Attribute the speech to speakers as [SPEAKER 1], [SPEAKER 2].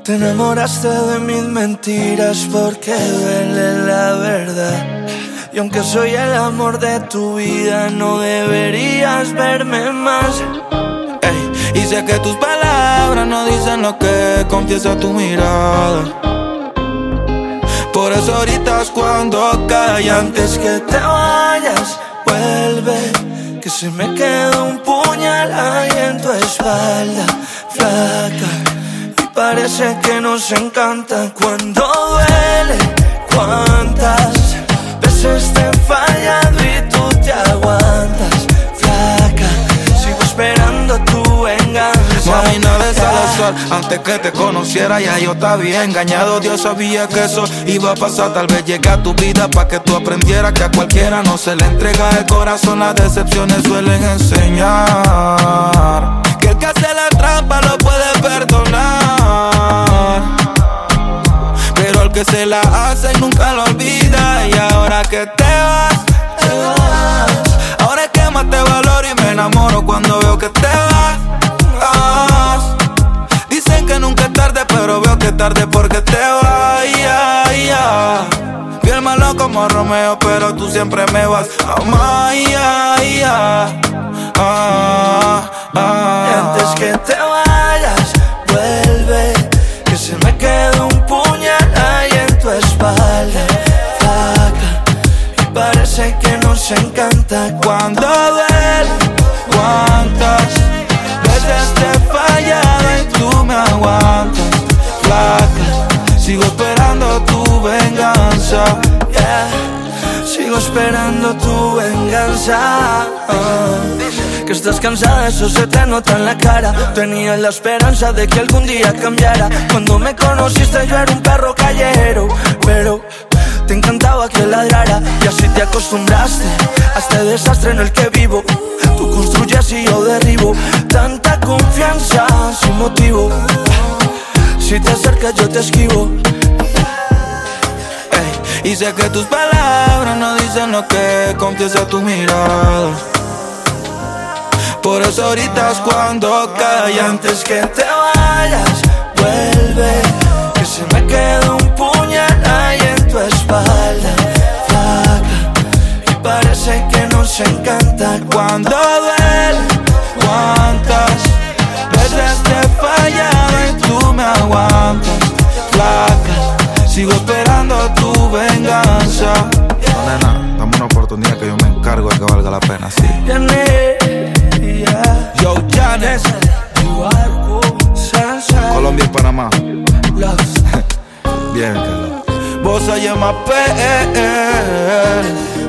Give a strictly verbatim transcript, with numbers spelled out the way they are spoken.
[SPEAKER 1] Te enamoraste de mis mentiras porque duele la verdad. Y aunque soy el amor de tu vida, no deberías verme más.
[SPEAKER 2] Ey, y sé que tus palabras no dicen lo que confiesa tu mirada. Por eso ahorita es cuando calla.
[SPEAKER 1] Antes que te vayas, vuelve, que se me queda un puñal ahí en tu espalda, flaca. Y parece que nos encanta cuando duele. Cuántas veces te he fallado y tú te aguantas, flaca. Sigo esperando tu venganza.
[SPEAKER 2] Mami, nada es al azar. Antes que te conociera ya yo te había engañado. Dios sabía que eso iba a pasar. Tal vez llegue a tu vida pa' que tú aprendieras que a cualquiera no se le entrega el corazón. Las decepciones suelen enseñar que el que hace la trampa lo puede perdonar, pero el que se la hace nunca lo olvida. Y ahora que te vas, te vas. Ahora es que más te valoro y me enamoro cuando veo que te vas. Dicen que nunca es tarde, pero veo que es tarde porque te vas. Yeah, yeah. Fui el malo como Romeo, pero tú siempre me vas a amar. Yeah, yeah. Ah, ah.
[SPEAKER 1] Y antes que te vayas, vuelve, que se me queda un puñal ahí en tu espalda, flaca. Y parece que nos encanta
[SPEAKER 2] cuando duele. Cuántas veces te he fallado y tú me aguantas, flaca. Sigo esperando tu venganza.
[SPEAKER 1] Yeah. Sigo esperando tu venganza. Oh. Que estás cansada, eso se te nota en la cara. Tenía la esperanza de que algún día cambiara. Cuando me conociste yo era un perro callejero, pero te encantaba que ladrara. Y así te acostumbraste a este desastre en el que vivo. Tú construyes y yo derribo. Tanta confianza sin motivo. Si te acercas yo te esquivo.
[SPEAKER 2] Y sé que tus palabras no dicen lo que confiesa tu mirada. Por eso ahorita es cuando calla.
[SPEAKER 1] Antes que te vayas, vuelve, que se me queda un puñal ahí en tu espalda, flaca. Y parece que nos encanta
[SPEAKER 2] cuando duele. Cuántas veces te he fallado y tú me aguantas, flaca. Sigo esperando tu venganza. No, nena, dame una oportunidad que yo me encargo de que valga la pena, sí.
[SPEAKER 1] Yeah.
[SPEAKER 2] Yo, Janes, Colombia y Panamá. Bien, que lo. Vos se llama P.